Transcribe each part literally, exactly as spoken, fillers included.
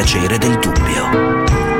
piacere del dubbio.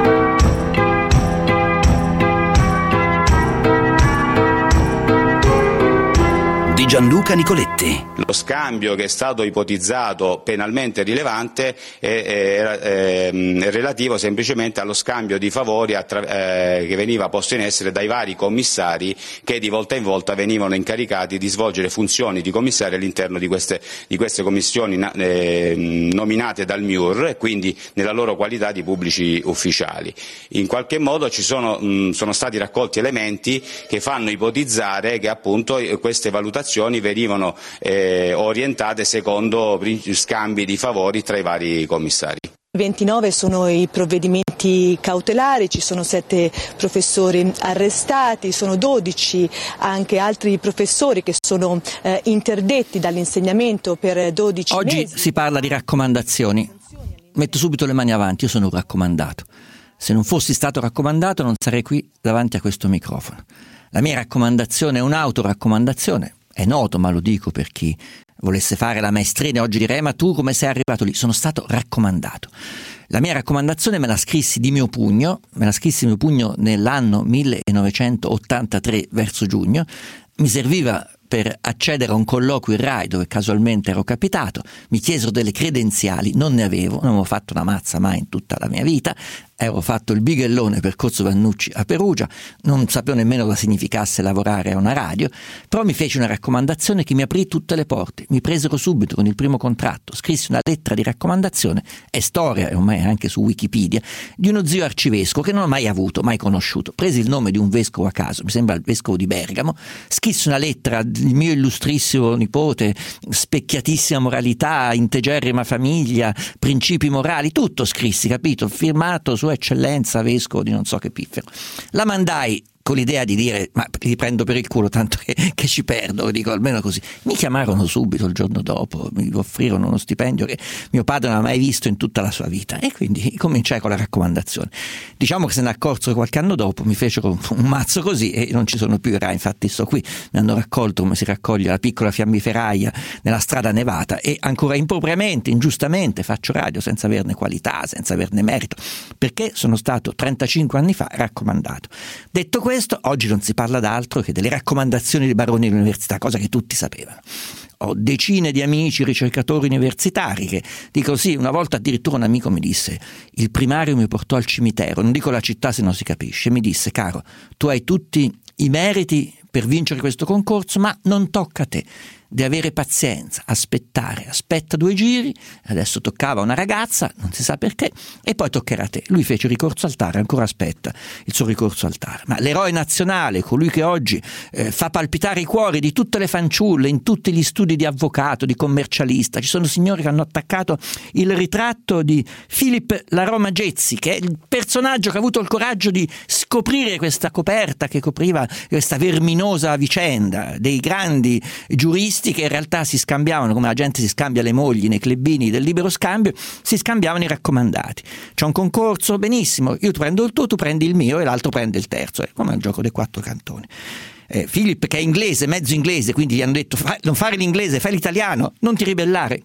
Di Gianluca Nicoletti. Lo scambio che è stato ipotizzato penalmente rilevante è, è, è, è relativo semplicemente allo scambio di favori attra- eh, che veniva posto in essere dai vari commissari che di volta in volta venivano incaricati di svolgere funzioni di commissari all'interno di queste, di queste commissioni na- eh, nominate dal M I U R e quindi nella loro qualità di pubblici ufficiali. In qualche modo ci sono, mh, sono stati raccolti elementi che fanno ipotizzare che appunto queste valutazioni venivano eh, orientate secondo scambi di favori tra i vari commissari. ventinove sono i provvedimenti cautelari, ci sono sette professori arrestati, sono dodici anche altri professori che sono eh, interdetti dall'insegnamento per dodici Oggi mesi. Oggi si parla di raccomandazioni. Metto subito le mani avanti, io sono un raccomandato. Se non fossi stato raccomandato non sarei qui davanti a questo microfono. La mia raccomandazione è un'autoraccomandazione. È noto, ma lo dico per chi volesse fare la maestrina oggi direi: ma tu come sei arrivato lì? Sono stato raccomandato. La mia raccomandazione me la scrissi di mio pugno, me la scrissi di mio pugno nell'anno millenovecentottantatré verso giugno. Mi serviva per accedere a un colloquio in Rai dove casualmente ero capitato, mi chiesero delle credenziali, non ne avevo, non avevo fatto una mazza mai in tutta la mia vita, avevo fatto il bighellone per Corso Vannucci a Perugia, non sapevo nemmeno cosa significasse lavorare a una radio, però mi fece una raccomandazione che mi aprì tutte le porte, mi presero subito con il primo contratto, scrissi una lettera di raccomandazione, è storia, e ormai anche su Wikipedia, di uno zio arcivescovo che non ho mai avuto, mai conosciuto, presi il nome di un vescovo a caso, mi sembra il vescovo di Bergamo, scrissi una lettera, il mio illustrissimo nipote, specchiatissima moralità, integerrima famiglia, principi morali, tutto scrissi, capito? Firmato Sua Eccellenza Vescovo di non so che piffero. La mandai con l'idea di dire: ma li prendo per il culo tanto che, che ci perdo, dico almeno così. Mi chiamarono subito il giorno dopo, mi offrirono uno stipendio che mio padre non ha mai visto in tutta la sua vita e quindi cominciai con la raccomandazione. Diciamo che se ne accorsero qualche anno dopo, mi fecero un mazzo così e non ci sono più i Rai, infatti sto qui, mi hanno raccolto come si raccoglie la piccola fiammiferaia nella strada nevata e ancora impropriamente, ingiustamente faccio radio senza averne qualità, senza averne merito, perché sono stato trentacinque anni fa raccomandato. Detto questo, oggi non si parla d'altro che delle raccomandazioni dei baroni dell'università, cosa che tutti sapevano. Ho decine di amici ricercatori universitari che dico sì, una volta addirittura un amico mi disse: il primario mi portò al cimitero, non dico la città se non si capisce, mi disse: caro, tu hai tutti i meriti per vincere questo concorso, ma non tocca a te. Di avere pazienza, aspettare, aspetta due giri, adesso toccava una ragazza, non si sa perché, e poi toccherà a te. Lui fece ricorso al T A R, ancora aspetta il suo ricorso al T A R. Ma l'eroe nazionale, colui che oggi eh, fa palpitare i cuori di tutte le fanciulle in tutti gli studi di avvocato, di commercialista, ci sono signori che hanno attaccato il ritratto di Philip La Roma Gezzi, che è il personaggio che ha avuto il coraggio di scoprire questa coperta che copriva questa verminosa vicenda dei grandi giuristi che in realtà si scambiavano, come la gente si scambia le mogli nei clubini del libero scambio, si scambiavano i raccomandati. C'è un concorso, benissimo, io prendo il tuo, tu prendi il mio e l'altro prende il terzo, è come il gioco dei quattro cantoni. Eh, Philip, che è inglese, mezzo inglese, quindi gli hanno detto: fa, non fare l'inglese, fai l'italiano, non ti ribellare.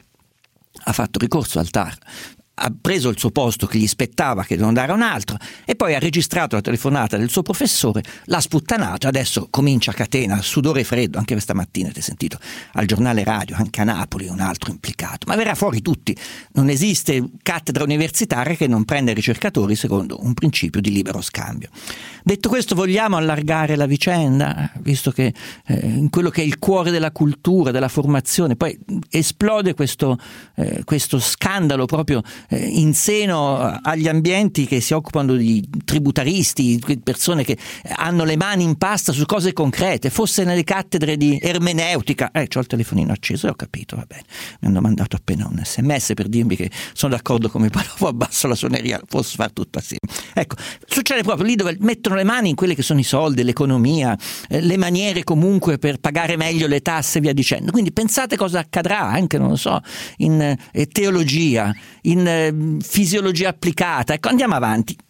Ha fatto ricorso al T A R, ha preso il suo posto che gli spettava, che doveva andare a un altro, e poi ha registrato la telefonata del suo professore, l'ha sputtanato, adesso comincia a catena, sudore freddo, anche questa mattina ti ho sentito al giornale radio, anche a Napoli un altro implicato, ma verrà fuori tutti, non esiste cattedra universitaria che non prenda ricercatori secondo un principio di libero scambio. Detto questo, vogliamo allargare la vicenda, visto che eh, in quello che è il cuore della cultura, della formazione, poi esplode questo, eh, questo scandalo proprio in seno agli ambienti che si occupano di tributaristi, persone che hanno le mani in pasta su cose concrete, fosse nelle cattedre di ermeneutica. Eh, c'ho il telefonino acceso e ho capito, va bene. Mi hanno mandato appena un sms per dirmi che sono d'accordo come Palavo, abbasso la suoneria, posso fare tutto assieme. Ecco, succede proprio lì dove mettono le mani in quelli che sono i soldi, l'economia, eh, le maniere comunque per pagare meglio le tasse e via dicendo. Quindi pensate cosa accadrà anche, non lo so, in eh, teologia, in fisiologia applicata. Ecco, andiamo avanti.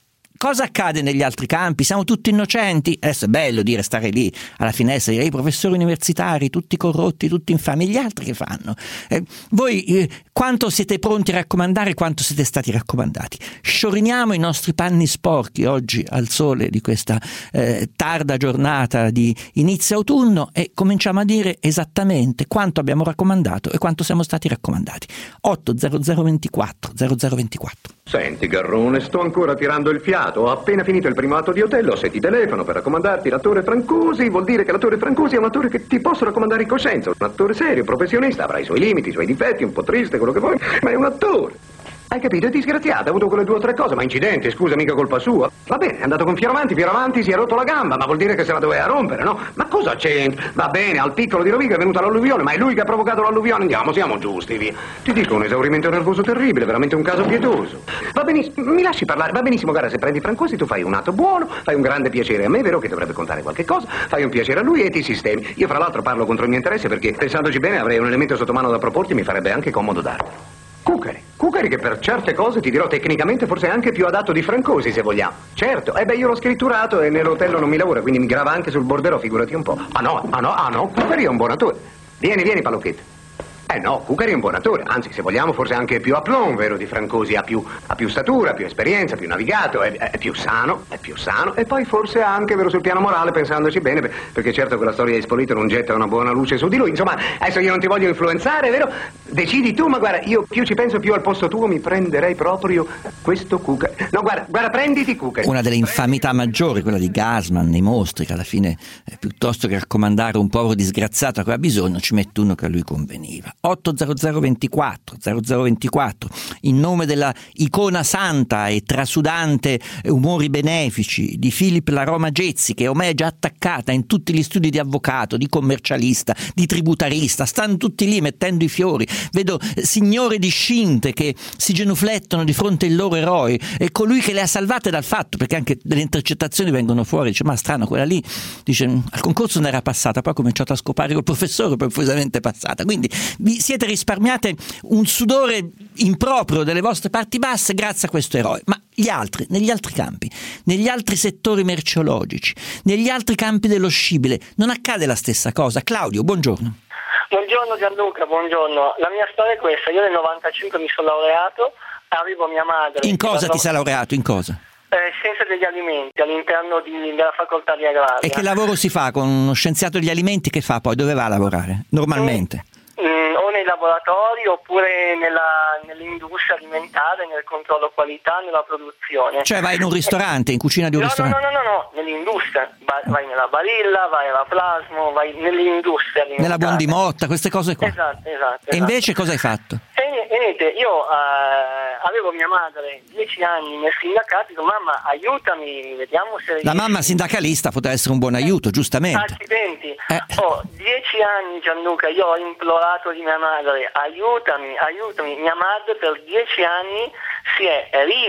cosa accade negli altri campi? Siamo tutti innocenti? Adesso è bello dire, stare lì alla finestra e dire i professori universitari, tutti corrotti, tutti infami, gli altri che fanno? Eh, voi eh, quanto siete pronti a raccomandare, quanto siete stati raccomandati? Scioriniamo i nostri panni sporchi oggi al sole di questa eh, tarda giornata di inizio autunno e cominciamo a dire esattamente quanto abbiamo raccomandato e quanto siamo stati raccomandati. otto zero zero ventiquattro zero zero ventiquattro. Senti Garrone, sto ancora tirando il fiato, ho appena finito il primo atto di Otello, se ti telefono per raccomandarti l'attore Francusi, vuol dire che l'attore Francusi è un attore che ti posso raccomandare in coscienza, un attore serio, professionista, avrà i suoi limiti, i suoi difetti, un po' triste, quello che vuoi, ma è un attore. Hai capito? È disgraziato, ha avuto quelle due o tre cose, ma incidente, scusa, mica colpa sua. Va bene, è andato con Fioravanti, Fioravanti si è rotto la gamba, ma vuol dire che se la doveva rompere, no? Ma cosa c'entra? Va bene, al piccolo di Rovigo è venuta l'alluvione, ma è lui che ha provocato l'alluvione, andiamo, siamo giusti, via. Ti dico, un esaurimento nervoso terribile, veramente un caso pietoso. Va benissimo, mi lasci parlare, va benissimo, guarda, se prendi Francosi tu fai un atto buono, fai un grande piacere a me, è vero che dovrebbe contare qualche cosa, fai un piacere a lui e ti sistemi. Io fra l'altro parlo contro il mio interesse perché, pensandoci bene, avrei un elemento sotto mano da proporti e mi farebbe anche comodo dartelo. Cucari, Cucari che per certe cose ti dirò tecnicamente forse è anche più adatto di Francosi se vogliamo. Certo, eh beh io l'ho scritturato e nell'hotel non mi lavora, quindi mi grava anche sul borderò, figurati un po'. Ah no, ah no, ah no, Cucari è un buon attore. Vieni, vieni Palocchetto. Eh no, Cucari è un buon attore, anzi se vogliamo forse anche più aplomb, vero, di Francosi, ha più, ha più statura, più esperienza, più navigato, è, è più sano, è più sano e poi forse anche, vero, sul piano morale pensandoci bene, perché certo quella storia di Spolito non getta una buona luce su di lui, insomma adesso io non ti voglio influenzare, vero, decidi tu, ma guarda, io più ci penso più al posto tuo mi prenderei proprio questo Cucari, no guarda, guarda prenditi Cucari. Una delle infamità maggiori, quella di Gassman nei mostri, che alla fine eh, piuttosto che raccomandare un povero disgraziato a cui ha bisogno ci mette uno che a lui conveniva. otto zero zero ventiquattro zero zero ventiquattro in nome della icona santa e trasudante umori benefici di Philip La Roma Gezzi, che ormai è già attaccata in tutti gli studi di avvocato, di commercialista, di tributarista, stanno tutti lì mettendo i fiori, vedo signore discinte che si genuflettono di fronte ai loro eroi e colui che le ha salvate dal fatto, perché anche delle intercettazioni vengono fuori, dice ma strano, quella lì dice al concorso non era passata, poi ha cominciato a scopare col professore, poi profusamente passata, quindi vi siete risparmiate un sudore improprio delle vostre parti basse grazie a questo eroe. Ma gli altri, negli altri campi, negli altri settori merceologici, negli altri campi dello scibile, non accade la stessa cosa? Claudio, buongiorno. Buongiorno Gianluca, buongiorno. La mia storia è questa, io nel novantacinque mi sono laureato, arrivo mia madre... In cosa ti sei laureato, in cosa? Eh, scienze degli alimenti all'interno di, della facoltà di agraria. E che lavoro si fa con uno scienziato degli alimenti? Che fa poi? Dove va a lavorare normalmente? Mm, mm, o nei laboratori oppure nella, nell'industria alimentare, nel controllo qualità, nella produzione. Cioè vai in un ristorante, in cucina di un no, ristorante? No, no, no, no, no, nell'industria. Vai, vai nella Barilla, vai alla Plasmo, vai nell'industria alimentare. Nella Buondimotta, queste cose qua. Esatto, esatto. E invece esatto. cosa hai fatto? E, e niente, io eh, avevo mia madre dieci anni nel sindacato, dico mamma aiutami, vediamo se... La mamma sindacalista poteva essere un buon aiuto, giustamente. Accidenti, eh. oh, dieci anni Gianluca, io ho implorato di mia madre, aiutami, aiutami, mia madre per dieci anni si è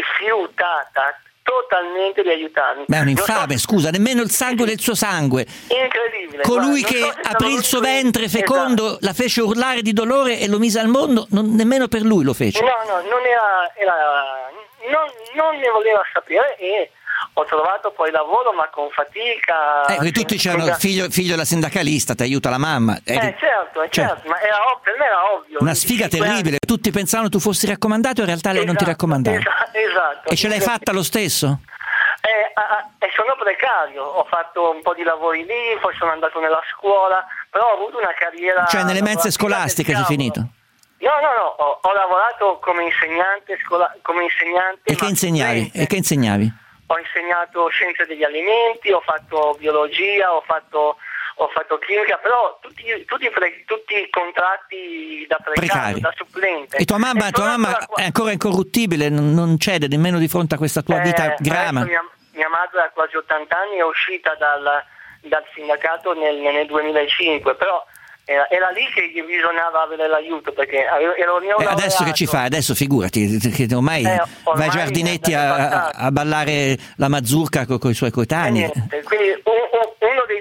rifiutata totalmente di aiutarmi. Beh, è un infame, so... scusa, nemmeno il sangue del suo sangue. Incredibile. Colui guarda, che so aprì il suo ventre fecondo, esatto, la fece urlare di dolore e lo mise al mondo, non, nemmeno per lui lo fece. No, no, non era, era non, non ne voleva sapere e ho trovato poi lavoro ma con fatica. Eh, tutti dicevano figlio, figlio della sindacalista, ti aiuta la mamma. Eh, eh certo, eh, certo, certo, ma era, per me era ovvio. Una sfiga terribile, anni. Tutti pensavano tu fossi raccomandato e in realtà lei esatto, non ti raccomandava. Esatto, esatto. E ce l'hai fatta lo stesso? Eh, ah, eh, sono precario, ho fatto un po' di lavori lì, poi sono andato nella scuola, però ho avuto una carriera... Cioè nelle mense scolastiche sei finito? No, no, no, ho, ho lavorato come insegnante, scola- come insegnante... E che insegnavi? E che insegnavi? Ho insegnato scienze degli alimenti, ho fatto biologia, ho fatto, ho fatto chimica, però tutti, tutti, pre, tutti i contratti da precario, Precari. da supplente. E tua mamma, e tua mamma è ancora incorruttibile, non, non cede nemmeno di fronte a questa tua vita eh, grama? Mia, mia madre ha quasi ottanta anni, è uscita dal, dal sindacato nel, nel duemilacinque, però... Era, era lì che gli bisognava avere l'aiuto perché ero eh, adesso che ci fai? Adesso figurati che ormai, eh, ormai vai Giardinetti a, a ballare la mazurka con, con i suoi coetanei. Eh, quindi un, un, uno dei pochi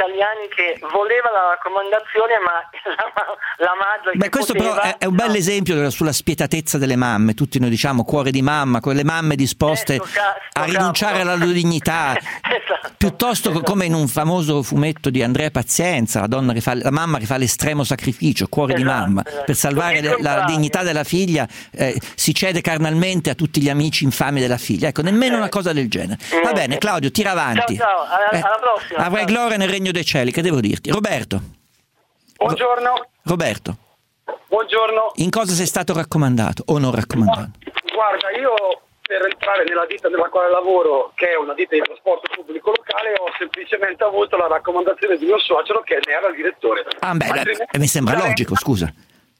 italiani che voleva la raccomandazione, ma la, la madre Beh, che questo poteva, però è, è un bel no. esempio sulla spietatezza delle mamme. Tutti noi diciamo cuore di mamma, quelle mamme disposte Eh, sto ca- sto a rinunciare cavolo. alla loro dignità, Esatto, piuttosto esatto. come in un famoso fumetto di Andrea Pazienza, la donna che fa, la mamma che fa l'estremo sacrificio, cuore di Esatto, mamma, esatto. per salvare Tutto il la contrario. dignità della figlia, eh, si cede carnalmente a tutti gli amici infami della figlia. Ecco, nemmeno una cosa del genere. Va Eh. bene, Claudio, tira avanti. Ciao, ciao, alla, Eh, alla prossima. Avrai Ciao. gloria nel regno dei cieli, che devo dirti. Roberto, Buongiorno, Roberto, buongiorno. in cosa sei stato raccomandato o non raccomandato? Guarda, io per entrare nella ditta nella quale lavoro, che è una ditta di trasporto pubblico locale, ho semplicemente avuto la raccomandazione di mio suocero che ne era il direttore. Ah, beh, Altrimenti- eh, mi sembra Cioè, logico, scusa.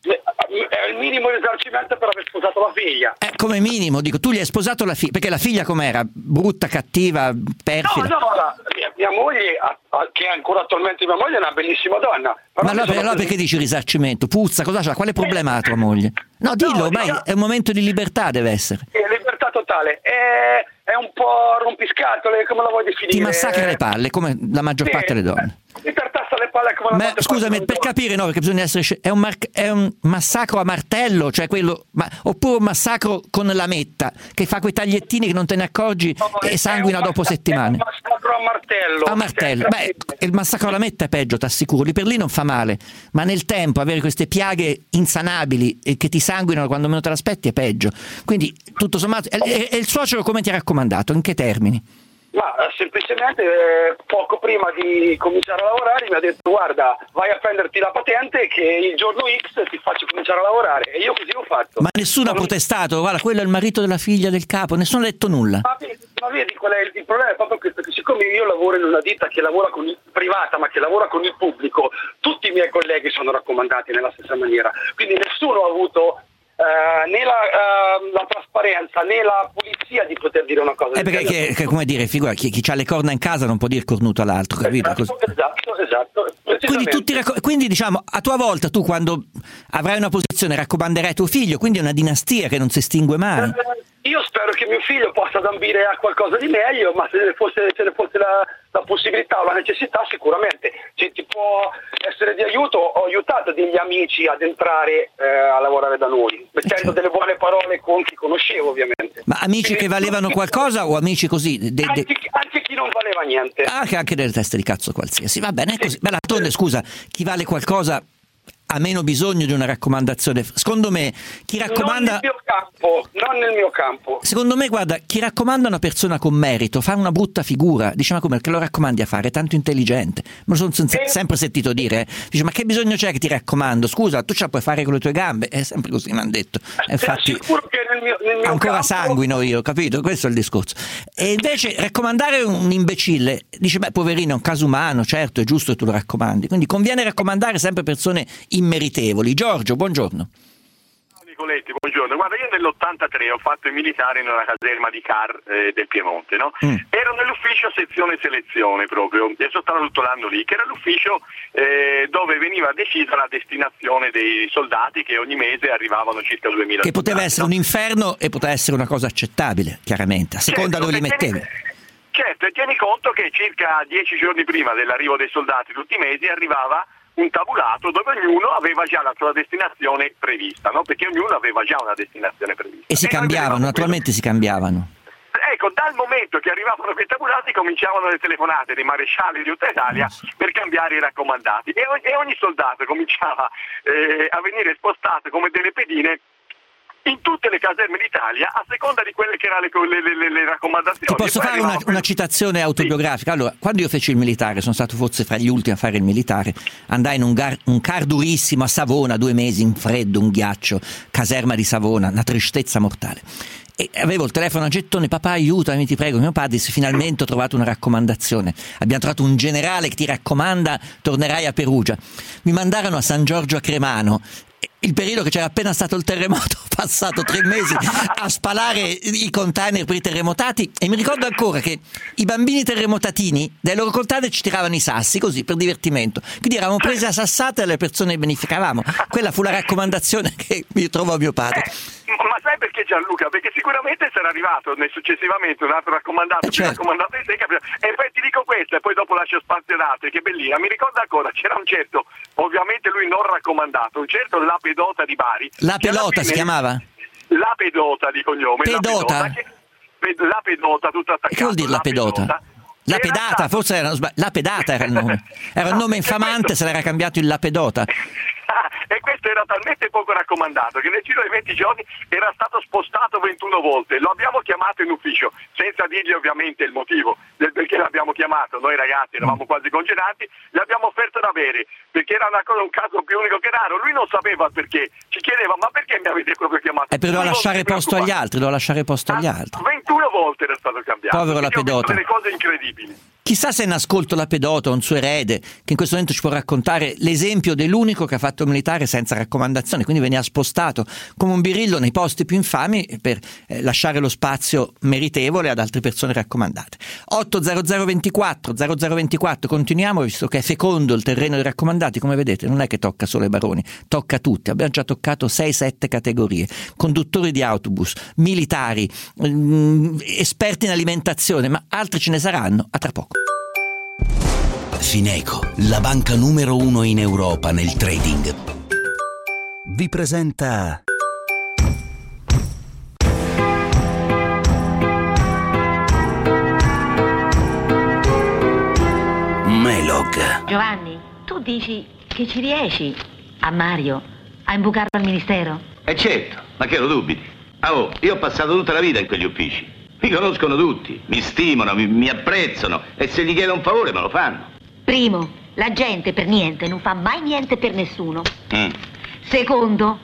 È il minimo risarcimento per aver sposato la figlia. Eh, come minimo, dico, tu gli hai sposato la figlia, perché la figlia com'era? Brutta, cattiva, No, perfida? no, la- mia, mia moglie, a- a- che è ancora attualmente mia moglie, è una bellissima donna. Però Ma allora, mi sono- allora perché dici risarcimento? Puzza, cosa c'ha? Quale problema ha tua moglie? No, dillo, No, ormai dico- è un momento di libertà, deve essere. È libertà totale. È, è un po' rompiscatole, come la vuoi definire? Ti massacra le palle, come la maggior Sì. parte delle donne. Mi tartassa le palle come la Ma maggior scusami, parte per delle donne. capire, no, perché bisogna essere sce- è un, mar- è un massacro a martello, cioè quello, ma, oppure un massacro con la metta, che fa quei tagliettini che non te ne accorgi No, e è sanguina un dopo massa- settimane. È un massacro a martello. A martello, beh, il massacro alla metta è peggio, t'assicuro, lì per lì non fa male, ma nel tempo avere queste piaghe insanabili e che ti sanguinano quando meno te l'aspetti è peggio. Quindi, tutto sommato, e, e- e il suocero come ti ha raccomandato? In che termini? Ma eh, semplicemente eh, poco prima di cominciare a lavorare mi ha detto: guarda, vai a prenderti la patente che il giorno X ti faccio cominciare a lavorare. E io così ho fatto. Ma nessuno ha Ma non- protestato, guarda, quello è il marito della figlia del capo, nessuno ha detto nulla. Ma vedi, ma vedi qual è il, il problema? È proprio questo, che siccome io lavoro in una ditta che lavora con il privata ma che lavora con il pubblico, tutti i miei colleghi sono raccomandati nella stessa maniera, quindi nessuno ha avuto eh, né la, eh, la trasparenza né la pulizia di poter dire una cosa Eh, del perché, genere. che, che, come dire, figura, chi, chi ha le corna in casa non può dire cornuto all'altro, capito? Così. Esatto, esatto, esatto. Quindi, precisamente. tutti, racco- quindi diciamo, a tua volta tu quando avrai una posizione raccomanderai tuo figlio, quindi è una dinastia che non si estingue mai. Eh, Io spero che mio figlio possa ambire a qualcosa di meglio, ma se ne fosse, se ne fosse la, la possibilità o la necessità, sicuramente se ti può essere di aiuto. Ho aiutato degli amici ad entrare eh, a lavorare da noi, mettendo certo. delle buone parole con chi conoscevo, ovviamente. Ma amici che valevano qualcosa o amici così? De- de- Anche, anche chi non valeva niente. anche, anche delle teste di cazzo qualsiasi. Va bene, è così. Beh, d'altronde, scusa, chi vale qualcosa ha meno bisogno di una raccomandazione. Secondo me, chi Non raccomanda... nel mio campo, non nel mio campo. Secondo me, guarda, chi raccomanda una persona con merito fa una brutta figura. Dice, ma come, che lo raccomandi a fare? È tanto intelligente. Me lo sono sen- Eh. sempre sentito dire. eh. Dice, ma che bisogno c'è che ti raccomando? Scusa, tu ce la puoi fare con le tue gambe. È sempre così, mi hanno detto. E infatti, Sicuro che nel mio, nel mio ancora campo... sanguino io, capito? Questo è il discorso. E invece raccomandare un imbecille, dice, beh, poverino, è un caso umano, certo, è giusto che tu lo raccomandi. Quindi conviene raccomandare sempre persone immeritevoli. Giorgio, buongiorno. Nicoletti, buongiorno. Guarda, io nell'ottantatré ho fatto il militare in una caserma di Car eh, del Piemonte, no? Mm. Ero nell'ufficio sezione selezione proprio, e sono stato tutto l'anno lì, che era l'ufficio eh, dove veniva decisa la destinazione dei soldati che ogni mese arrivavano circa duemila. Che poteva soldati, essere no? un inferno e poteva essere una cosa accettabile, chiaramente, a seconda Certo, dove li e tieni- mettevi. Certo, e tieni conto che circa dieci giorni prima dell'arrivo dei soldati tutti i mesi arrivava un tabulato dove ognuno aveva già la sua destinazione prevista, no? Perché ognuno aveva già una destinazione prevista. E si noi cambiavano, vedevamo naturalmente si cambiavano. quello. Ecco, dal momento che arrivavano quei tabulati cominciavano le telefonate dei marescialli di tutta Italia per cambiare i raccomandati e, o- e ogni soldato cominciava eh, a venire spostato come delle pedine in tutte le caserme d'Italia a seconda di quelle che erano le, le, le, le raccomandazioni. Ti posso E poi fare una, arrivava una quello- citazione autobiografica? Allora, quando io feci il militare, sono stato forse fra gli ultimi a fare il militare, andai in un, gar- un car durissimo a Savona, due mesi in freddo, un ghiaccio, caserma di Savona, una tristezza mortale. E avevo il telefono a gettone, papà aiutami ti prego, mio padre disse finalmente ho trovato una raccomandazione, abbiamo trovato un generale che ti raccomanda tornerai a Perugia. Mi mandarono a San Giorgio a Cremano, il periodo che c'era appena stato il terremoto, ho passato tre mesi a spalare i container per i terremotati e mi ricordo ancora che i bambini terremotatini dai loro container ci tiravano i sassi così per divertimento, quindi eravamo presi a sassate dalle persone che beneficavamo. Quella fu la raccomandazione che mi trovò mio padre. Ma sai perché Gianluca? Perché sicuramente sarà arrivato nel successivamente un altro raccomandato, eh certo. raccomandato di te, e poi ti dico questo e poi dopo lascio spazio ad altri, che bellina. Mi ricordo ancora, c'era un certo, ovviamente lui non raccomandato, un certo La Pedota di Bari. La Pelota fine, si chiamava? La Pedota di cognome. Pedota? La Pedota, che, la pedota tutta attaccata. Che vuol dire la, la pedota? pedota? La pedata, stato... forse era la pedata era il nome. Era un nome infamante, questo... se l'era cambiato in La Pedota. E questo era talmente poco raccomandato che nel giro di venti giorni era stato spostato ventuno volte. Lo abbiamo chiamato in ufficio, senza dirgli ovviamente il motivo del perché l'abbiamo chiamato. Noi ragazzi eravamo quasi congelati, gli abbiamo offerto da bere, perché era una cosa, un caso più unico che raro. Lui non sapeva il perché, ci chiedeva ma perché mi avete proprio chiamato? E per doveva lasciare posto agli altri, doveva lasciare posto agli altri. ventuno volte era stato cambiato. Povero La Pedota. Delle cose incredibili. Chissà se in ascolto La Pedota o un suo erede che in questo momento ci può raccontare l'esempio dell'unico che ha fatto militare senza raccomandazione, quindi veniva spostato come un birillo nei posti più infami per eh, lasciare lo spazio meritevole ad altre persone raccomandate. otto zero zero ventiquattro zero zero ventiquattro, continuiamo, visto che è fecondo il terreno dei raccomandati, come vedete non è che tocca solo ai baroni, tocca a tutti. Abbiamo già toccato sei sette categorie: conduttori di autobus, militari, mh, esperti in alimentazione, ma altri ce ne saranno a tra poco. Fineco, la banca numero uno in Europa nel trading, vi presenta Melog. Giovanni, tu dici che ci riesci a Mario a imbucarlo al ministero? Eh certo, ma che lo dubiti? Oh, io ho passato tutta la vita in quegli uffici. Mi conoscono tutti, mi stimano, mi, mi apprezzano e se gli chiedo un favore me lo fanno. Primo, la gente per niente non fa mai niente per nessuno. Mm. Secondo,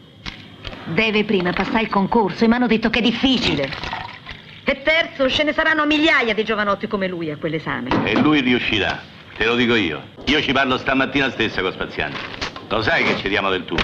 deve prima passare il concorso e mi hanno detto che è difficile. E terzo, ce ne saranno migliaia di giovanotti come lui a quell'esame. E lui riuscirà, te lo dico io. Io ci parlo stamattina stessa con Spaziani. Lo sai che ci diamo del tu.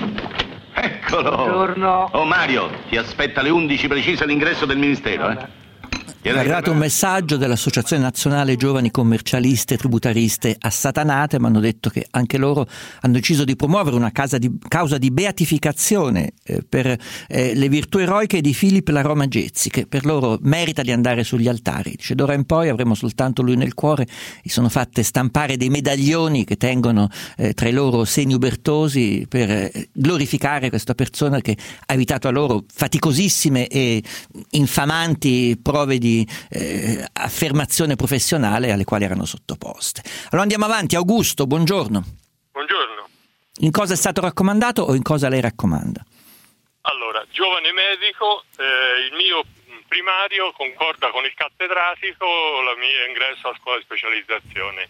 Eccolo! Buongiorno. Oh Mario, ti aspetta alle undici precise all'ingresso del ministero, eh? È arrivato un messaggio dell'Associazione Nazionale Giovani Commercialiste e Tributariste assatanate, ma hanno detto che anche loro hanno deciso di promuovere una causa di, causa di beatificazione eh, per eh, le virtù eroiche di Filippo La Roma Gezzi, che per loro merita di andare sugli altari. Dice, d'ora in poi avremo soltanto lui nel cuore. Gli sono fatte stampare dei medaglioni che tengono eh, tra i loro seni ubertosi per eh, glorificare questa persona che ha evitato a loro faticosissime e infamanti prove di Eh, affermazione professionale alle quali erano sottoposte. Allora andiamo avanti. Augusto, buongiorno. Buongiorno. In cosa è stato raccomandato o in cosa lei raccomanda? Allora, giovane medico, eh, il mio primario concorda con il cattedratico il mio ingresso alla scuola di specializzazione.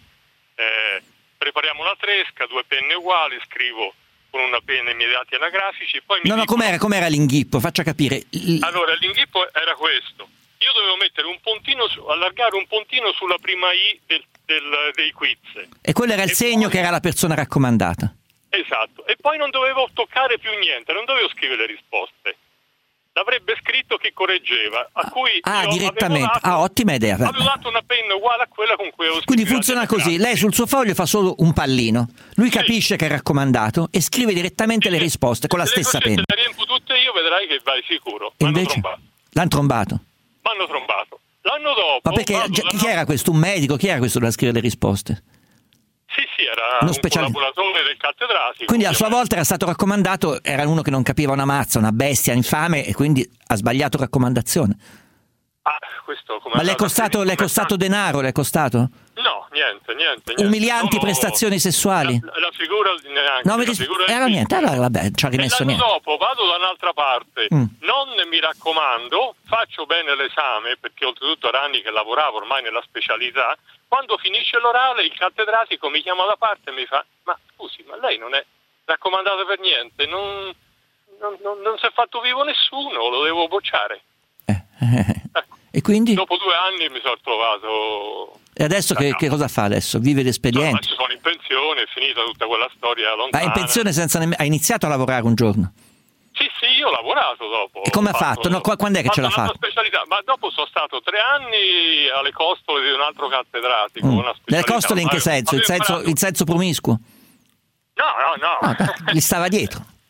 Eh, prepariamo una tresca, due penne uguali, scrivo con una penna immediati anagrafici. Poi mi no, no, dicono... com'era, com'era l'inghippo? Faccia capire. Allora, l'inghippo era questo. Io dovevo mettere un puntino, su, allargare un puntino sulla prima I del, del, dei quiz. E quello era il e segno poi... che era la persona raccomandata. Esatto. E poi non dovevo toccare più niente, non dovevo scrivere le risposte. L'avrebbe scritto chi correggeva, a cui ah, io direttamente. Dato, ah, ottima idea. Avevo dato una penna uguale a quella con cui avevo scritto. Quindi funziona così, lei sul suo foglio fa solo un pallino, lui sì. capisce che è raccomandato e scrive direttamente sì. le risposte con la stessa penna. Se le riempo tutte io vedrai che vai sicuro. E invece l'hanno trombato. M'hanno trombato. L'anno dopo... Ma perché vado, chi l'anno... era questo? Un medico? Chi era questo da scrivere le risposte? Sì, sì, era uno un speciale... collaboratore del cattedratico. Quindi a sua volta era stato raccomandato, era uno che non capiva una mazza, una bestia infame e quindi ha sbagliato raccomandazione. Ah, questo come Ma le è costato, le è costato denaro? Le è costato? No, niente, niente. niente. Umilianti Solo prestazioni sessuali? La, la figura neanche. No, mi la ris- figura era niente, allora vabbè, ci ha rimesso e l'anno niente. dopo vado da un'altra parte, mm. non mi raccomando, faccio bene l'esame, perché oltretutto era anni che lavoravo ormai nella specialità. Quando finisce l'orale il cattedratico mi chiama da parte e mi fa, ma scusi, ma lei non è raccomandata per niente, non, non, non, non si è fatto vivo nessuno, lo devo bocciare. Eh, eh, ecco. E quindi? Dopo due anni mi sono trovato... E adesso che, che cosa fa adesso? Vive l'espediente? No, adesso sono in pensione, è finita tutta quella storia lontana. Ma in pensione senza nemmeno... Ha iniziato a lavorare un giorno? Sì, sì, io ho lavorato dopo. E come ha fatto? No, quando è che ce l'ha fatto? Specialità. Ma dopo sono stato tre anni alle costole di un altro cattedratico. Mm. Una Nelle costole in che senso? Il senso, il senso promiscuo? No, no, no. no gli stava dietro.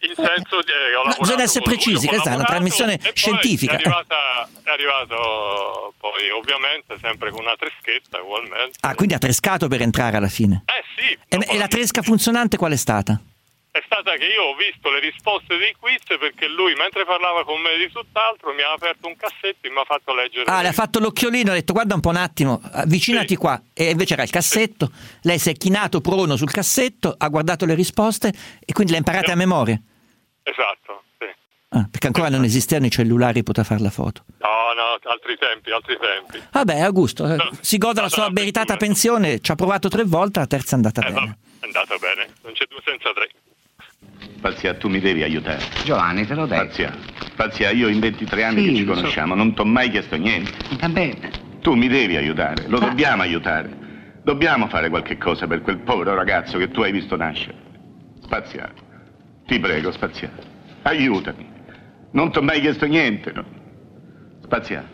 in senso di eh, ho Ma bisogna essere precisi, lui, questa è una trasmissione scientifica. È, arrivata, è arrivato poi ovviamente sempre con una treschetta ugualmente. Ah, quindi ha trescato per entrare alla fine. Eh sì. E, e la tresca funzionante qual è stata? È stata che io ho visto le risposte dei quiz perché lui mentre parlava con me di tutt'altro mi ha aperto un cassetto e mi ha fatto leggere. Ah, le ha fatto l'occhiolino, ha detto guarda un po' un attimo, avvicinati sì. qua, e invece era il cassetto, sì. Lei si è chinato prono sul cassetto, ha guardato le risposte e quindi le ha imparate sì. a memoria. Esatto, sì. Ah, perché ancora non esistevano i cellulari, poteva fare la foto. No, no, altri tempi, altri tempi. Vabbè, Augusto, no, si goda la sua meritata pensione, ci ha provato tre volte, la terza è andata eh, bene. Va, è andata bene, non c'è due senza tre. Fazia, tu mi devi aiutare. Giovanni, te l'ho detto. Fazia, Fazia, io in ventitré anni sì, che ci conosciamo, so. non t'ho mai chiesto niente. Va bene. Tu mi devi aiutare, lo ah. dobbiamo aiutare. Dobbiamo fare qualche cosa per quel povero ragazzo che tu hai visto nascere. Spazia, ti prego, Spazia, aiutami. Non t'ho mai chiesto niente, no? Spazia.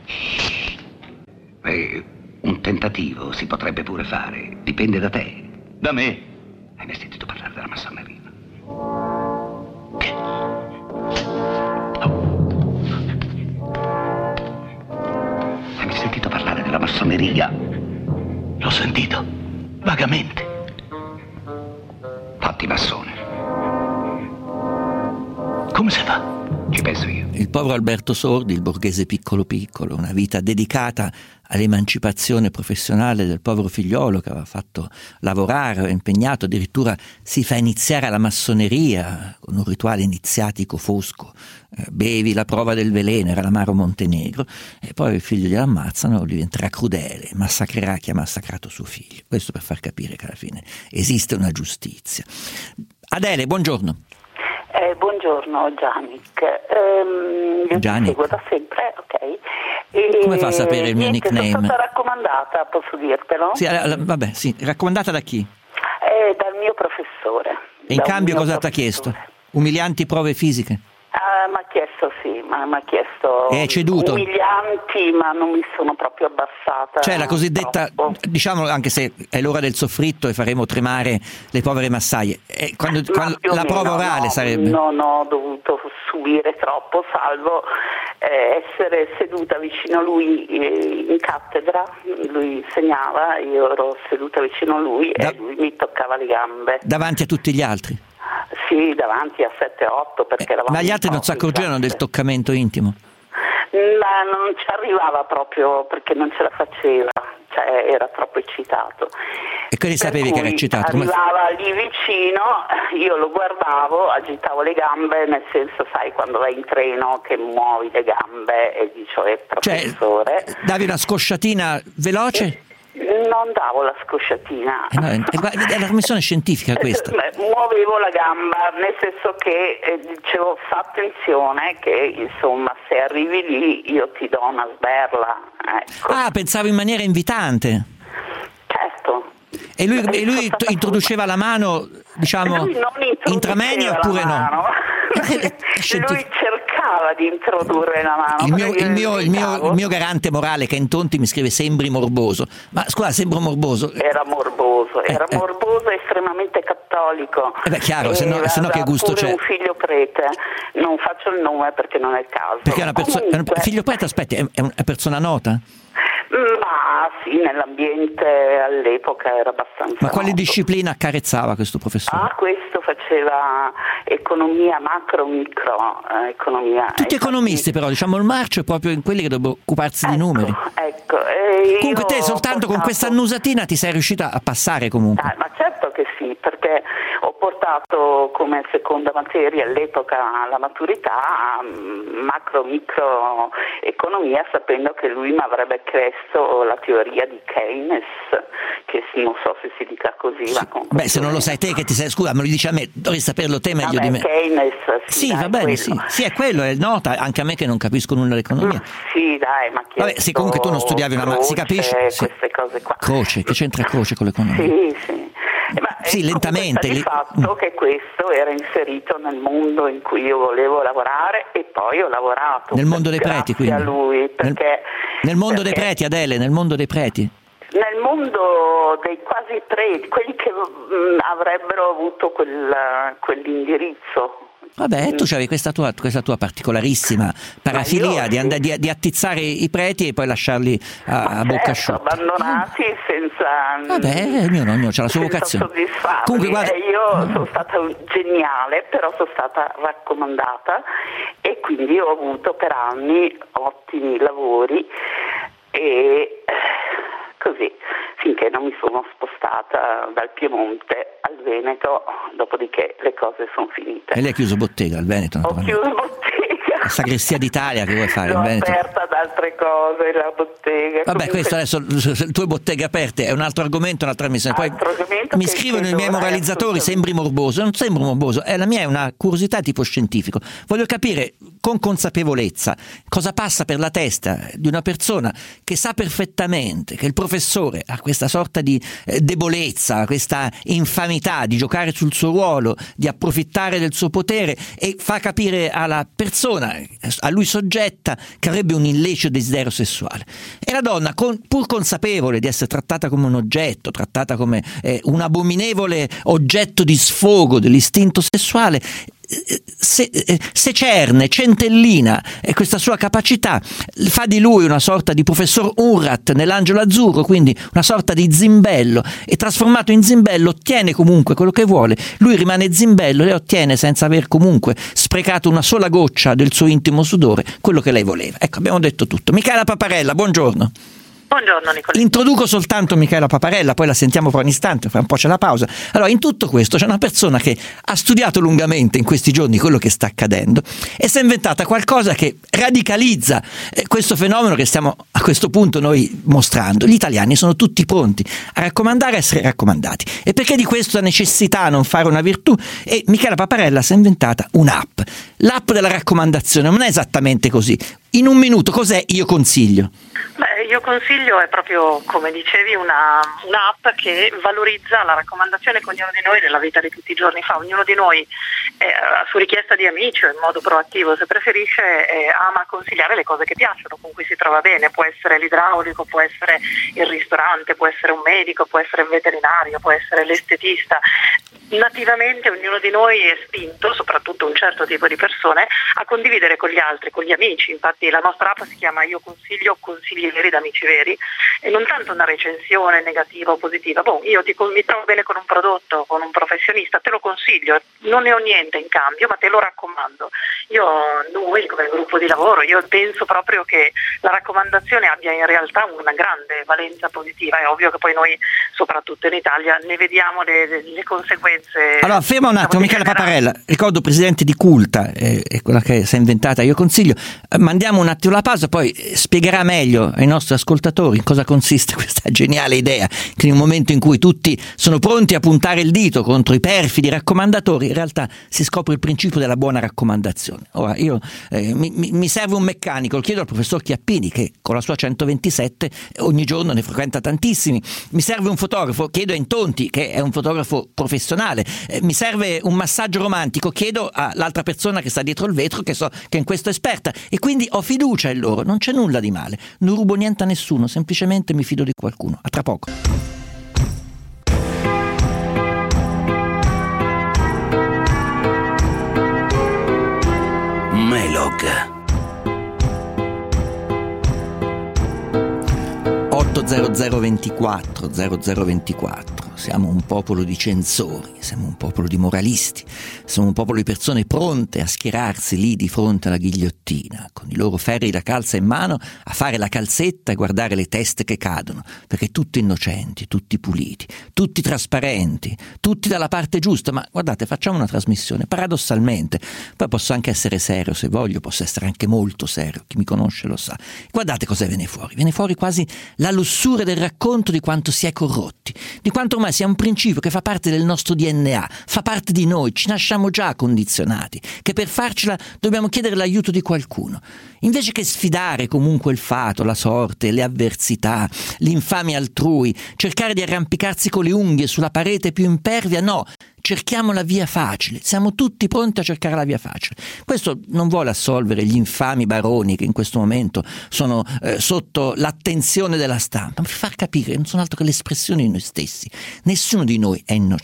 Beh, un tentativo si potrebbe pure fare, dipende da te. Da me? Hai mai sentito parlare della massoneria? Hai mai sentito parlare della massoneria? L'ho sentito, vagamente. Fatti massone. Come si fa? Ci penso io. Il povero Alberto Sordi, il borghese piccolo piccolo, una vita dedicata all'emancipazione professionale del povero figliolo che aveva fatto lavorare, aveva impegnato, addirittura si fa iniziare alla massoneria con un rituale iniziatico fosco, eh, bevi la prova del veleno, era l'amaro Montenegro, e poi il figlio glielo ammazzano, diventerà crudele, massacrerà chi ha massacrato suo figlio. Questo per far capire che alla fine esiste una giustizia. Adele, buongiorno. Eh, buongiorno Giannick, ehm, io ti seguo da sempre, ok? E come fa a sapere il mio niente, nickname? Sono stata raccomandata, posso dirtelo? Sì, vabbè, sì, raccomandata da chi? Eh, dal mio professore. E in cambio cosa ti ha chiesto? Umilianti prove fisiche? Ah, mi ha chiesto sì, ma mi ha chiesto e hai ceduto? Umilianti, ma non mi sono proprio abbassata. Cioè la cosiddetta, troppo. Diciamo, anche se è l'ora del soffritto e faremo tremare le povere massaie, e quando, quando la prova orale no, sarebbe? Non ho dovuto subire troppo, salvo eh, essere seduta vicino a lui eh, in cattedra, lui segnava, io ero seduta vicino a lui da- e lui mi toccava le gambe. Davanti a tutti gli altri? Sì, davanti a sette otto perché eravamo. Ma gli altri non si accorgevano del toccamento intimo? Ma non ci arrivava proprio perché non ce la faceva, cioè era troppo eccitato. E quindi sapevi che era eccitato? Arrivava lì vicino, io lo guardavo, agitavo le gambe, nel senso, sai, quando vai in treno che muovi le gambe e dici, eh, professore. Cioè, davi una scosciatina veloce? E non davo la scosciatina. Eh no, è, è una trasmissione scientifica questa. Muovevo la gamba, nel senso che eh, dicevo, fa attenzione che insomma se arrivi lì io ti do una sberla. Ecco. Ah, pensavo in maniera invitante. Certo. E lui, e lui introduceva la mano, diciamo, intramenia oppure no? Lui cercava di introdurre la mano. Il mio, il, mio, il, mio, il mio garante morale che in Tonti mi scrive sembri morboso. Ma scusa, sembro morboso? Era morboso, era eh, morboso e estremamente cattolico. Eh beh, chiaro, se no, se no che gusto c'è? Un figlio prete, non faccio il nome perché non è il caso. Perché è una persona, Comunque... un figlio prete, aspetti, è una persona nota? Ma sì, nell'ambiente all'epoca era abbastanza. Ma quale noto. Disciplina accarezzava questo professore? Ah, questo faceva economia macro, micro, eh, economia. Tutti economisti però, diciamo il marcio è proprio in quelli che dovrebbero occuparsi ecco, di numeri. Ecco, eh, comunque te soltanto portato... con questa annusatina ti sei riuscita a passare comunque. Ah, ma certo che sì, perché ho portato come seconda materia all'epoca alla maturità macro, micro economia, sapendo che lui mi avrebbe chiesto la teoria di Keynes, che non so se si dica così. Sì. Ma beh, se non lo sai te che ti sei, scusa, me lo dici a me, dovrei saperlo te meglio Vabbè, di me. Keynes, sì, sì dai, va bene, quello. sì. Sì, è quello, è nota, anche a me che non capisco nulla dell'economia. Sì, dai, ma vabbè, sì, comunque tu non studiavi una ma si capisce? Sì. Queste cose qua. Croce, che c'entra croce con l'economia? Sì, sì. Eh, ma sì, lentamente. Il fatto che questo era inserito nel mondo in cui io volevo lavorare e poi ho lavorato. Nel mondo dei preti, quindi? A lui, perché, nel, nel mondo perché, dei preti, Adele, nel mondo dei preti? Nel mondo dei quasi preti, quelli che mh, avrebbero avuto quel, quell'indirizzo Vabbè, tu c'avevi questa tua, questa tua particolarissima parafilia io, di, andare, di, di attizzare i preti e poi lasciarli a, a bocca asciutta. Abbandonati senza... Vabbè, ognuno, ognuno c'ha la sua vocazione. Comunque, guarda... Io sono stata geniale, però sono stata raccomandata e quindi ho avuto per anni ottimi lavori e così, finché non mi sono spostata dal Piemonte al Veneto, dopodiché le cose sono finite. E lei ha chiuso bottega al Veneto? Ho chiuso bottega. La sagrestia d'Italia che vuoi fare? L'ho in Veneto? aperta ad altre cose, la bottega. Vabbè, Comunque... questo adesso, le tue botteghe aperte è un altro argomento, un'altra trasmissione. Poi mi scrivono i miei moralizzatori, sembri morboso. Non sembro morboso, è la mia è una curiosità tipo scientifico. Voglio capire con consapevolezza cosa passa per la testa di una persona che sa perfettamente che il professore ha questa sorta di eh, debolezza, questa infamità di giocare sul suo ruolo, di approfittare del suo potere e fa capire alla persona, a lui soggetta, che avrebbe un illecito desiderio sessuale. E la donna, con, pur consapevole di essere trattata come un oggetto, trattata come eh, un abominevole oggetto di sfogo dell'istinto sessuale, Se, se cerne, centellina e questa sua capacità fa di lui una sorta di professor Unrat nell'Angelo Azzurro, quindi una sorta di zimbello, e trasformato in zimbello ottiene comunque quello che vuole. Lui rimane zimbello e lei ottiene, senza aver comunque sprecato una sola goccia del suo intimo sudore, quello che lei voleva. Ecco, abbiamo detto tutto. Michela Paparella, buongiorno. Buongiorno Nicoletta. Introduco soltanto Michela Paparella, poi la sentiamo per un istante, fra un po' c'è la pausa. Allora, in tutto questo c'è una persona che ha studiato lungamente in questi giorni quello che sta accadendo e si è inventata qualcosa che radicalizza eh, questo fenomeno che stiamo a questo punto noi mostrando. Gli italiani sono tutti pronti a raccomandare e essere raccomandati. E perché di questa necessità non fare una virtù? E Michela Paparella si è inventata un'app, l'app della raccomandazione. Non è esattamente così. In un minuto, cos'è Io Consiglio? Beh, Io Consiglio è proprio, come dicevi, una, un'app che valorizza la raccomandazione che ognuno di noi nella vita di tutti i giorni fa. Ognuno di noi, eh, su richiesta di amici o in modo proattivo, se preferisce, eh, ama consigliare le cose che piacciono, con cui si trova bene. Può essere l'idraulico, può essere il ristorante, può essere un medico, può essere il veterinario, può essere l'estetista. Nativamente ognuno di noi è spinto, soprattutto un certo tipo di persone, a condividere con gli altri, con gli amici. Infatti la nostra app si chiama Io Consiglio, consigli veri da amici veri, e non tanto una recensione negativa o positiva. Boh, io ti, mi trovo bene con un prodotto, con un professionista, te lo consiglio, non ne ho niente in cambio, ma te lo raccomando. Io, noi come gruppo di lavoro, io penso proprio che la raccomandazione abbia in realtà una grande valenza positiva. È ovvio che poi noi, soprattutto in Italia, ne vediamo le, le conseguenze. Allora, ferma un attimo, Michela Paparella, ricordo presidente di Culta, è, è quella che si è inventata Io Consiglio. Mandiamo un attimo la pausa, poi spiegherà meglio ai nostri ascoltatori in cosa consiste questa geniale idea, che in un momento in cui tutti sono pronti a puntare il dito contro i perfidi raccomandatori, in realtà si scopre il principio della buona raccomandazione. Ora, io eh, mi, mi serve un meccanico, lo chiedo al professor Chiappini, che con la sua centoventisette ogni giorno ne frequenta tantissimi. Mi serve un fotografo, chiedo a Intonti, che è un fotografo professionale. Eh, mi serve un massaggio romantico, chiedo all'altra persona che sta dietro il vetro, che so che in questo è esperta, e quindi ho fiducia in loro. Non c'è nulla di male, non rubo niente a nessuno, semplicemente mi fido di qualcuno. A tra poco. Melog otto zero zero ventiquattro zero zero ventiquattro. Siamo un popolo di censori, siamo un popolo di moralisti, siamo un popolo di persone pronte a schierarsi lì di fronte alla ghigliottina, con i loro ferri da calza in mano, a fare la calzetta e guardare le teste che cadono, perché tutti innocenti, tutti puliti, tutti trasparenti, tutti dalla parte giusta. Ma guardate, facciamo una trasmissione, paradossalmente, poi posso anche essere serio se voglio, posso essere anche molto serio, chi mi conosce lo sa. Guardate cosa viene fuori, viene fuori quasi la lussuria del racconto di quanto si è corrotti, di quanto ormai sia un principio che fa parte del nostro D N A, fa parte di noi, ci nasciamo già condizionati, che per farcela dobbiamo chiedere l'aiuto di qualcuno. Invece che sfidare comunque il fato, la sorte, le avversità, l'infamia altrui, cercare di arrampicarsi con le unghie sulla parete più impervia, no, cerchiamo la via facile, siamo tutti pronti a cercare la via facile. Questo non vuole assolvere gli infami baroni che in questo momento sono eh, sotto l'attenzione della stampa, ma per far capire che non sono altro che l'espressione di noi stessi. Nessuno di noi è innocente.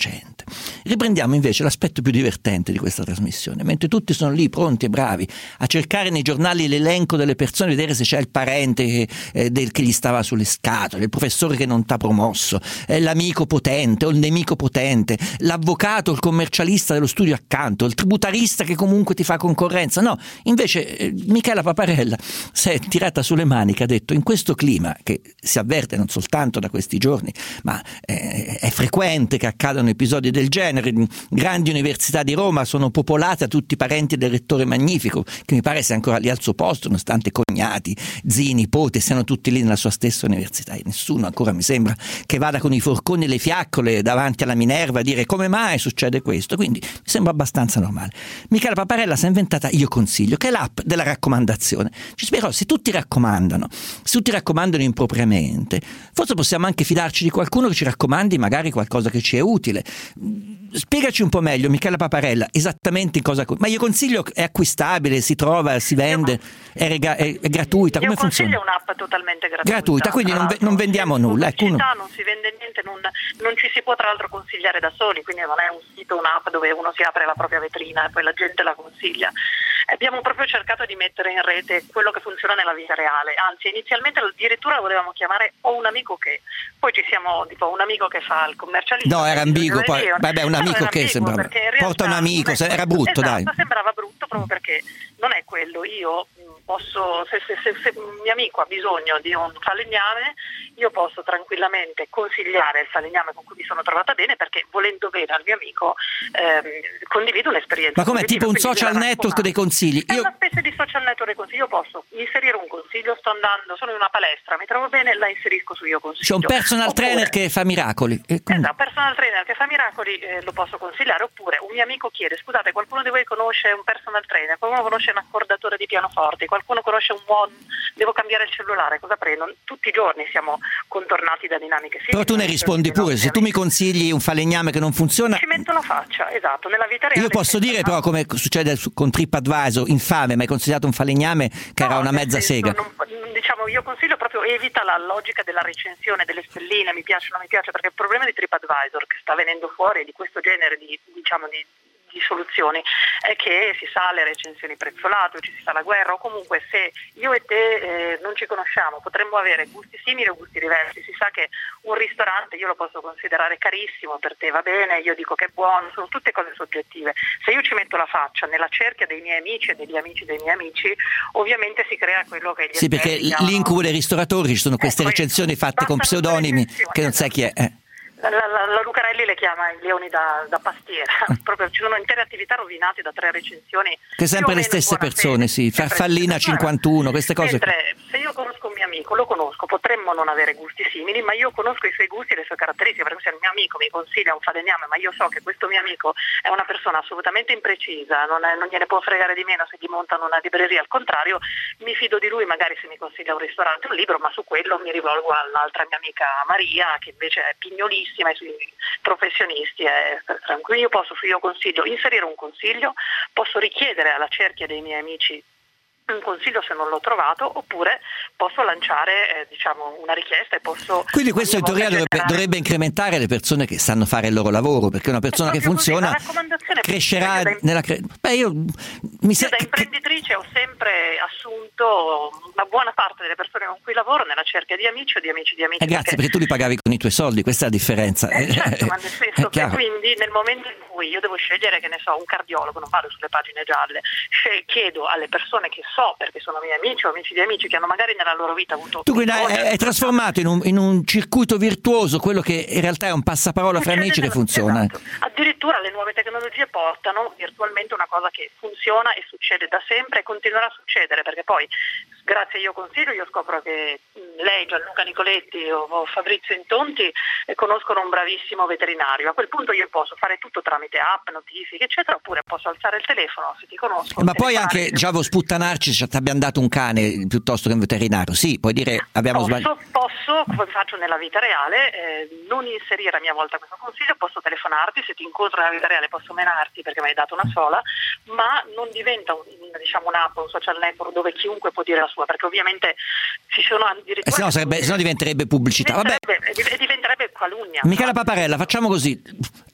divertente. Riprendiamo invece l'aspetto più divertente di questa trasmissione, mentre tutti sono lì pronti e bravi a cercare nei giornali l'elenco delle persone, vedere se c'è il parente che, eh, del, che gli stava sulle scatole, il professore che non t'ha promosso, eh, l'amico potente o il nemico potente, l'avvocato, il commercialista dello studio accanto, il tributarista che comunque ti fa concorrenza. No, invece eh, Michela Paparella si è tirata sulle maniche, ha detto: in questo clima che si avverte non soltanto da questi giorni, ma eh, è frequente che accadano episodi del genere, grandi università di Roma sono popolate a tutti i parenti del rettore Magnifico, che mi pare sia ancora lì al suo posto, nonostante cognati, zii, nipoti siano tutti lì nella sua stessa università, e nessuno ancora mi sembra che vada con i forconi e le fiaccole davanti alla Minerva a dire come mai succede questo, quindi mi sembra abbastanza normale. Michela Paparella si è inventata Io Consiglio, che è l'app della raccomandazione. Ci spiegherò, se tutti raccomandano, se tutti raccomandano impropriamente, forse possiamo anche fidarci di qualcuno che ci raccomandi magari qualcosa che ci è utile. Spiegaci un po' meglio, Michela Paparella, esattamente in cosa... Ma Io Consiglio è acquistabile, si trova, si vende, è, rega- è, è gratuita, come funziona? Io Consiglio è un'app totalmente gratuita. Gratuita, quindi non, ve- non vendiamo nulla. Ecco, uno... non si vende niente, non, non ci si può tra l'altro consigliare da soli, quindi non è un sito, un'app dove uno si apre la propria vetrina e poi la gente la consiglia. Abbiamo proprio cercato di mettere in rete quello che funziona nella vita reale, anzi inizialmente addirittura lo volevamo chiamare Ho un amico che, poi ci siamo tipo un amico che fa il commercialista. No, era ambiguo, poi, vabbè, un amico che sembrava, porta un amico, è, era brutto, esatto, dai. Sembrava brutto proprio perché non è quello, io posso, se, se, se, se un mio amico ha bisogno di un falegname, io posso tranquillamente consigliare il falegname con cui mi sono trovata bene, perché volendo bene al mio amico ehm, condivido un'esperienza. Ma com'è, tipo un social network dei consigli? È io... una specie di social network dei consigli. Io posso inserire un consiglio, sto andando, sono in una palestra, mi trovo bene, la inserisco su Io Consiglio. C'è un personal oppure... trainer che fa miracoli. E quindi... Esatto, personal trainer che fa miracoli, eh, lo posso consigliare. Oppure un mio amico chiede: scusate, qualcuno di voi conosce un personal trainer, qualcuno conosce un accordatore di pianoforti, qualcuno conosce un buon, devo cambiare il cellulare, cosa prendo? Tutti i giorni siamo contornati da dinamiche simili. Però tu ne rispondi pure, se tu mi consigli un falegname che non funziona, ci metto la faccia, esatto, nella vita reale. Io posso dire però, come succede con TripAdvisor, infame, mi hai consigliato un falegname che no, era una mezza senso, sega. Non, diciamo, io consiglio proprio, evita la logica della recensione, delle stelline, mi piace o non mi piace, perché il problema di TripAdvisor che sta venendo fuori, di questo genere di, diciamo, di di soluzioni, è che si sa alle recensioni prezzolato, ci si fa la guerra, o comunque se io e te eh, non ci conosciamo, potremmo avere gusti simili o gusti diversi. Si sa che un ristorante io lo posso considerare carissimo, per te va bene, io dico che è buono, sono tutte cose soggettive. Se io ci metto la faccia nella cerchia dei miei amici e degli amici dei miei amici, ovviamente si crea quello che gli sì, perché chiamano... l'incubo dei ristoratori, ci sono queste eh, recensioni fatte con pseudonimi che non sai chi è. Eh. La, la, la Lucarelli le chiama i leoni da, da pastiera, proprio ci sono intere attività rovinate da tre recensioni. Che sempre le stesse persone, sì, Farfallina cinquantuno, queste cose. Mentre se io conosco un mio amico, lo conosco, potremmo non avere gusti simili, ma io conosco i suoi gusti e le sue caratteristiche, perché se il mio amico mi consiglia un falegname, ma io so che questo mio amico è una persona assolutamente imprecisa, non, è, non gliene può fregare di meno se gli montano una libreria, al contrario, mi fido di lui magari se mi consiglia un ristorante, un libro, ma su quello mi rivolgo all'altra mia amica Maria, che invece è pignolissima, e sui professionisti è tranquillo. Io posso, io consiglio, inserire un consiglio, posso richiedere alla cerchia dei miei amici un consiglio se non l'ho trovato, oppure posso lanciare eh, diciamo una richiesta e posso... Quindi questo in teoria dovrebbe, dovrebbe incrementare le persone che sanno fare il loro lavoro, perché una persona che funziona così, crescerà io nella cre... Beh, io mi io da imprenditrice ho sempre assunto una buona parte delle persone con cui lavoro nella cerchia di amici o di amici di amici. Eh, grazie, perché... perché tu li pagavi con i tuoi soldi, questa è la differenza. Eh, certo, ma nel senso che quindi nel momento in cui io devo scegliere, che ne so, un cardiologo, non vado sulle pagine gialle, chiedo alle persone che so, perché sono miei amici o amici di amici che hanno magari nella loro vita avuto... Tu quindi hai, hai trasformato in un, in un circuito virtuoso quello che in realtà è un passaparola fra amici che funziona. Esatto. Addirittura le nuove tecnologie portano virtualmente una cosa che funziona e succede da sempre e continuerà a succedere, perché poi grazie a Io Consiglio io scopro che lei, Gianluca Nicoletti o Fabrizio Intonti eh, conoscono un bravissimo veterinario. A quel punto io posso fare tutto tramite app, notifiche eccetera, oppure posso alzare il telefono se ti conosco. Ma poi anche, diciamo, sputtanarci se ti abbiamo dato un cane piuttosto che un veterinario. Sì, puoi dire abbiamo sbagliato. Posso, come faccio nella vita reale, eh, non inserire a mia volta questo consiglio, posso telefonarti, se ti incontro nella vita reale posso menarti perché mi hai dato una sola, ma non diventa un, diciamo un'app, un social network dove chiunque può dire la sua, perché ovviamente ci sono addirittura... Eh, se no, sarebbe, se no diventerebbe pubblicità. Diventerebbe, Vabbè. diventerebbe calunnia. Michela Paparella, facciamo così.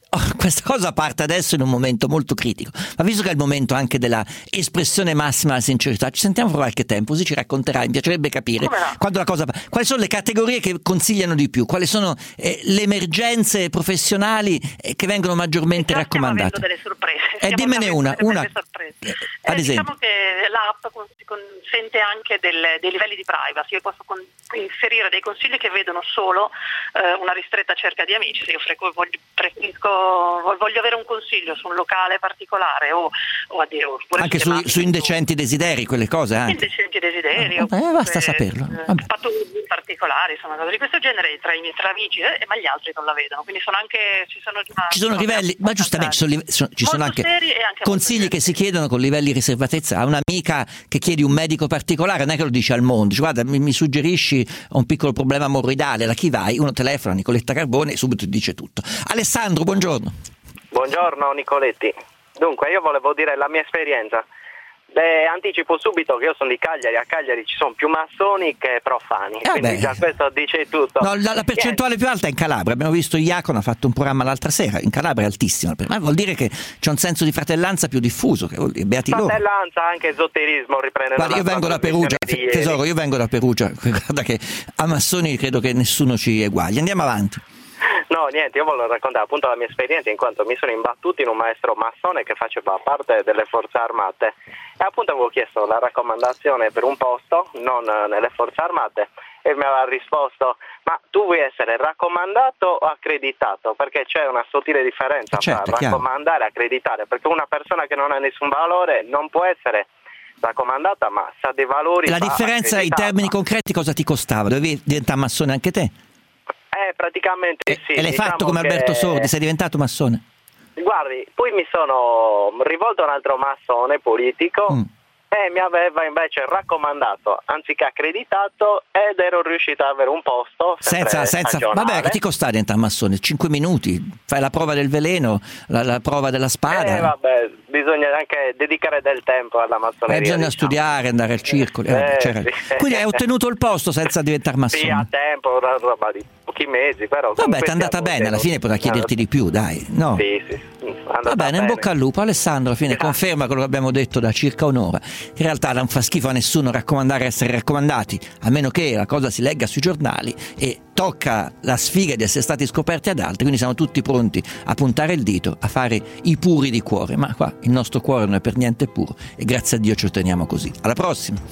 Oh, questa cosa parte adesso in un momento molto critico, ma visto che è il momento anche della espressione massima della sincerità, ci sentiamo fra qualche tempo, così ci racconterai, mi piacerebbe capire quando la cosa, quali sono le categorie che consigliano di più, quali sono eh, le emergenze professionali eh, che vengono maggiormente raccomandate. Stiamo avendo delle sorprese. E eh, dimmene una, una eh, ad esempio. Diciamo che l'app consente anche del, dei livelli di privacy. Io posso con, inserire dei consigli che vedono solo eh, una ristretta cerca di amici. Se io frequ- voglio, preferisco voglio avere un consiglio su un locale particolare o, o a dire anche su, su indecenti desideri, quelle cose anche. Indecenti desideri ah, eh, basta saperlo. Eh, patologie particolari, insomma, cose di questo genere tra i miei tra amici eh, ma gli altri non la vedono, quindi sono anche ci sono, ci sono livelli, ma giustamente sono, sono, ci sono anche, anche consigli che si chiedono con livelli di riservatezza. A un'amica che chiedi un medico particolare non è che lo dice al mondo, dice, guarda mi, mi suggerisci un piccolo problema morroidale, da chi vai? Uno telefona, Nicoletta Carbone, e subito ti dice tutto. Alessandro, buongiorno. Buongiorno Nicoletti. Dunque io volevo dire la mia esperienza. Beh, anticipo subito che io sono di Cagliari, a Cagliari ci sono più massoni che profani, eh quindi beh. già questo dice tutto. No, la, la percentuale più alta è in Calabria, abbiamo visto Iacono ha fatto un programma l'altra sera, in Calabria è altissima, ma vuol dire che c'è un senso di fratellanza più diffuso, che vuol dire, beati loro. Fratellanza, anche esoterismo riprende. Guarda, io vengo da Perugia, tesoro, io vengo da Perugia, guarda che a massoni credo che nessuno ci eguagli, andiamo avanti. No, niente, io volevo raccontare appunto la mia esperienza in quanto mi sono imbattuto in un maestro massone che faceva parte delle forze armate e appunto avevo chiesto la raccomandazione per un posto, non nelle forze armate, e mi aveva risposto ma tu vuoi essere raccomandato o accreditato? Perché c'è una sottile differenza certo, tra raccomandare e accreditare, perché una persona che non ha nessun valore non può essere raccomandata ma sa dei valori. La differenza in termini concreti cosa ti costava? Dovevi diventare massone anche te? Eh, praticamente e, sì. E l'hai diciamo fatto come che... Alberto Sordi? Sei diventato massone? Guardi, poi mi sono rivolto a un altro massone politico mm. e mi aveva invece raccomandato anziché accreditato ed ero riuscito ad avere un posto senza, senza vabbè, che ti costa diventare massone? cinque minuti, fai la prova del veleno, la, la prova della spada. Eh vabbè, bisogna anche dedicare del tempo alla massoneria. Eh, bisogna diciamo. studiare, andare al circolo. Eh, eh, sì. Quindi hai ottenuto il posto senza diventare massone? Sì, a tempo, una roba di pochi mesi, però. Vabbè, ti è andata bene, alla fine potrà chiederti di più, dai. No? Sì, sì. Va bene, in bocca al lupo. Alessandro alla fine Grazie. Conferma quello che abbiamo detto da circa un'ora, che in realtà non fa schifo a nessuno raccomandare essere raccomandati, a meno che la cosa si legga sui giornali e tocca la sfiga di essere stati scoperti ad altri, quindi siamo tutti pronti a puntare il dito, a fare i puri di cuore, ma qua il nostro cuore non è per niente puro e grazie a Dio ci otteniamo così. Alla prossima!